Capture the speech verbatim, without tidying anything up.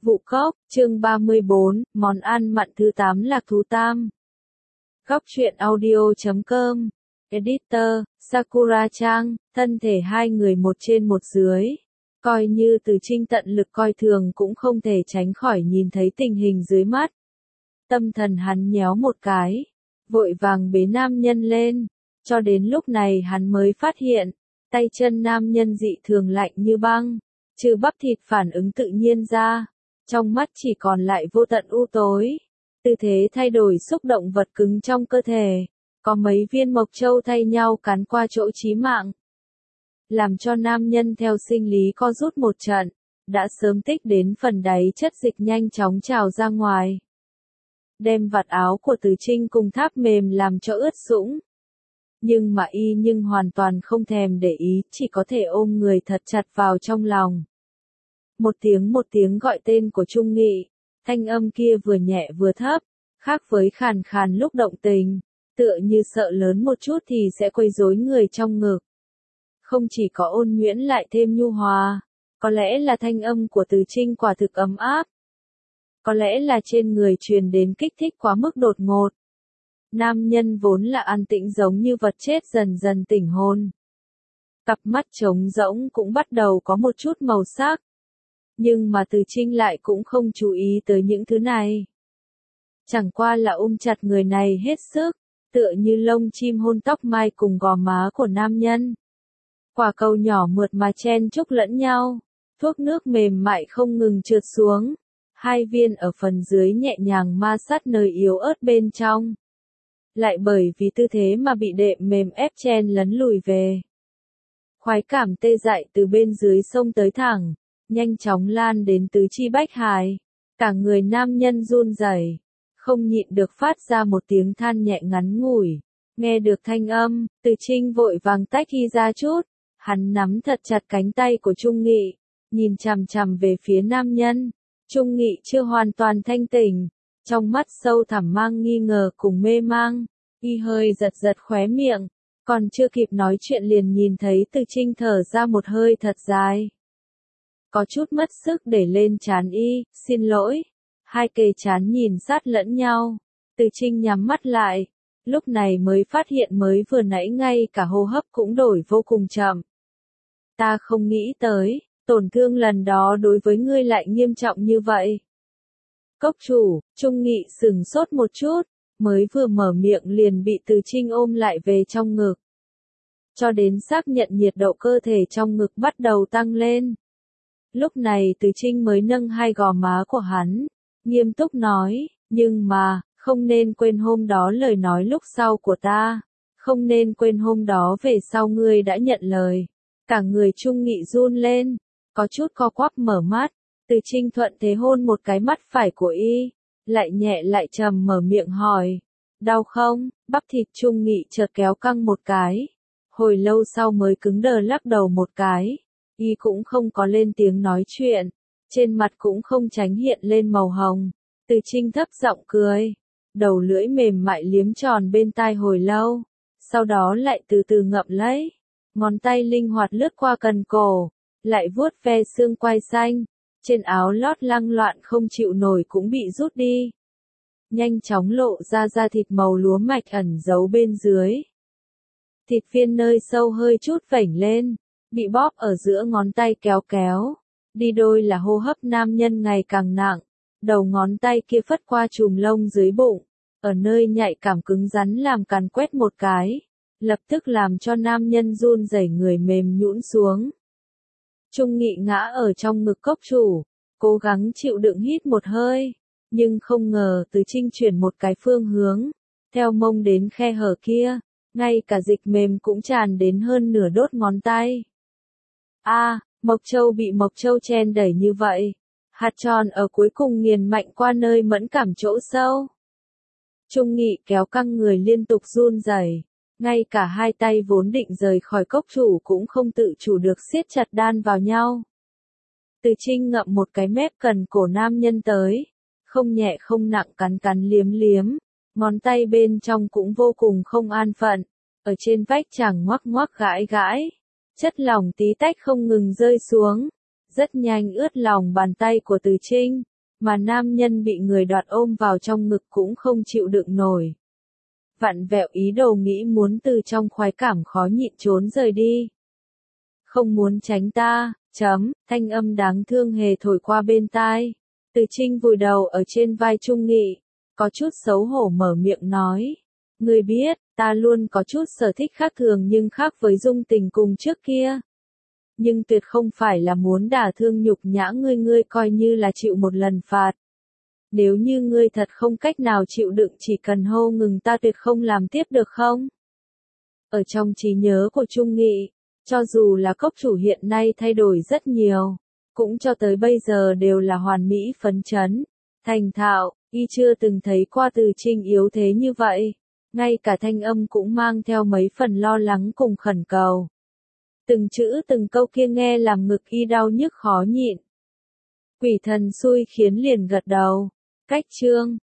Vụ cốc, chương ba mươi bốn, món ăn mặn thứ tám Lạc Thú Tam. Góc truyện audio chấm com. Editor, Sakura Trang, thân thể hai người một trên một dưới. Coi như Từ Trinh tận lực coi thường cũng không thể tránh khỏi nhìn thấy tình hình dưới mắt. Tâm thần hắn nhéo một cái, vội vàng bế nam nhân lên, cho đến lúc này hắn mới phát hiện, tay chân nam nhân dị thường lạnh như băng, trừ bắp thịt phản ứng tự nhiên ra. Trong mắt chỉ còn lại vô tận u tối, tư thế thay đổi xúc động vật cứng trong cơ thể, có mấy viên mộc châu thay nhau cắn qua chỗ chí mạng. Làm cho nam nhân theo sinh lý co rút một trận, đã sớm tích đến phần đáy chất dịch nhanh chóng trào ra ngoài. Đem vạt áo của Từ Trinh cùng tháp mềm làm cho ướt sũng. Nhưng mà y nhưng hoàn toàn không thèm để ý, chỉ có thể ôm người thật chặt vào trong lòng. Một tiếng một tiếng gọi tên của Trung Nghị, thanh âm kia vừa nhẹ vừa thấp, khác với khàn khàn lúc động tình, tựa như sợ lớn một chút thì sẽ quấy rối người trong ngực. Không chỉ có ôn nhuyễn lại thêm nhu hòa, có lẽ là thanh âm của Từ Trinh quả thực ấm áp. Có lẽ là trên người truyền đến kích thích quá mức đột ngột. Nam nhân vốn là an tĩnh giống như vật chết dần dần tỉnh hồn. Cặp mắt trống rỗng cũng bắt đầu có một chút màu sắc. Nhưng mà Từ Trinh lại cũng không chú ý tới những thứ này. Chẳng qua là ôm chặt người này hết sức, tựa như lông chim hôn tóc mai cùng gò má của nam nhân. Quả cầu nhỏ mượt mà chen chúc lẫn nhau, thuốc nước mềm mại không ngừng trượt xuống, hai viên ở phần dưới nhẹ nhàng ma sát nơi yếu ớt bên trong. Lại bởi vì tư thế mà bị đệm mềm ép chen lấn lùi về. Khoái cảm tê dại từ bên dưới sông tới thẳng, nhanh chóng lan đến tứ chi bách hài, cả người nam nhân run rẩy, không nhịn được phát ra một tiếng than nhẹ ngắn ngủi. Nghe được thanh âm, Từ Trinh vội vàng tách y ra chút, hắn nắm thật chặt cánh tay của Trung Nghị, nhìn chằm chằm về phía nam nhân. Trung Nghị chưa hoàn toàn thanh tỉnh, trong mắt sâu thẳm mang nghi ngờ cùng mê mang, y hơi giật giật khóe miệng, còn chưa kịp nói chuyện liền nhìn thấy Từ Trinh thở ra một hơi thật dài. Có chút mất sức để lên trán y, xin lỗi. Hai kề trán nhìn sát lẫn nhau. Từ Trinh nhắm mắt lại. Lúc này mới phát hiện mới vừa nãy ngay cả hô hấp cũng đổi vô cùng chậm. Ta không nghĩ tới, tổn thương lần đó đối với ngươi lại nghiêm trọng như vậy. Cốc chủ, Trung Nghị sửng sốt một chút, mới vừa mở miệng liền bị Từ Trinh ôm lại về trong ngực. Cho đến xác nhận nhiệt độ cơ thể trong ngực bắt đầu tăng lên. Lúc này Từ Trinh mới nâng hai gò má của hắn, nghiêm túc nói, nhưng mà, không nên quên hôm đó lời nói lúc sau của ta, không nên quên hôm đó về sau ngươi đã nhận lời. Cả người Trung Nghị run lên, có chút co quắp mở mắt, Từ Trinh thuận thế hôn một cái mắt phải của y, lại nhẹ lại trầm mở miệng hỏi, đau không? Bắp thịt Trung Nghị chợt kéo căng một cái, hồi lâu sau mới cứng đờ lắc đầu một cái. Y cũng không có lên tiếng nói chuyện, trên mặt cũng không tránh hiện lên màu hồng. Từ Trinh thấp giọng cười, đầu lưỡi mềm mại liếm tròn bên tai hồi lâu, sau đó lại từ từ ngậm lấy, ngón tay linh hoạt lướt qua cần cổ, lại vuốt ve xương quai xanh, trên áo lót lăng loạn không chịu nổi cũng bị rút đi. Nhanh chóng lộ ra da thịt màu lúa mạch ẩn giấu bên dưới. Thịt viên nơi sâu hơi chút vểnh lên, bị bóp ở giữa ngón tay kéo kéo, đi đôi là hô hấp nam nhân ngày càng nặng, đầu ngón tay kia phất qua chùm lông dưới bụng, ở nơi nhạy cảm cứng rắn làm càn quét một cái, lập tức làm cho nam nhân run rẩy người mềm nhũn xuống. Trung Nghị ngã ở trong ngực cốc chủ, cố gắng chịu đựng hít một hơi, nhưng không ngờ Từ Trinh chuyển một cái phương hướng, theo mông đến khe hở kia, ngay cả dịch mềm cũng tràn đến hơn nửa đốt ngón tay. A, à, mộc châu bị mộc châu chen đẩy như vậy, hạt tròn ở cuối cùng nghiền mạnh qua nơi mẫn cảm chỗ sâu. Trung Nghị kéo căng người liên tục run rẩy, ngay cả hai tay vốn định rời khỏi cốc chủ cũng không tự chủ được siết chặt đan vào nhau. Từ Trinh ngậm một cái mép cần cổ nam nhân tới, không nhẹ không nặng cắn cắn liếm liếm, ngón tay bên trong cũng vô cùng không an phận, ở trên vách chàng ngoắc ngoắc gãi gãi. Chất lỏng tí tách không ngừng rơi xuống, rất nhanh ướt lòng bàn tay của Từ Trinh, mà nam nhân bị người đoạt ôm vào trong ngực cũng không chịu đựng nổi. Vặn vẹo ý đồ nghĩ muốn từ trong khoái cảm khó nhịn trốn rời đi. Không muốn tránh ta, chấm, thanh âm đáng thương hề thổi qua bên tai. Từ Trinh vùi đầu ở trên vai Trung Nghị, có chút xấu hổ mở miệng nói. Ngươi biết, ta luôn có chút sở thích khác thường nhưng khác với Dung Tình cùng trước kia. Nhưng tuyệt không phải là muốn đả thương nhục nhã ngươi, ngươi coi như là chịu một lần phạt. Nếu như ngươi thật không cách nào chịu đựng chỉ cần hô ngừng ta tuyệt không làm tiếp được không? Ở trong trí nhớ của Trung Nghị, cho dù là cốc chủ hiện nay thay đổi rất nhiều, cũng cho tới bây giờ đều là hoàn mỹ phấn chấn, thành thạo, y chưa từng thấy qua Từ Trinh yếu thế như vậy. Ngay cả thanh âm cũng mang theo mấy phần lo lắng cùng khẩn cầu. Từng chữ từng câu kia nghe làm ngực y đau nhức khó nhịn. Quỷ thần xui khiến liền gật đầu. Cách chương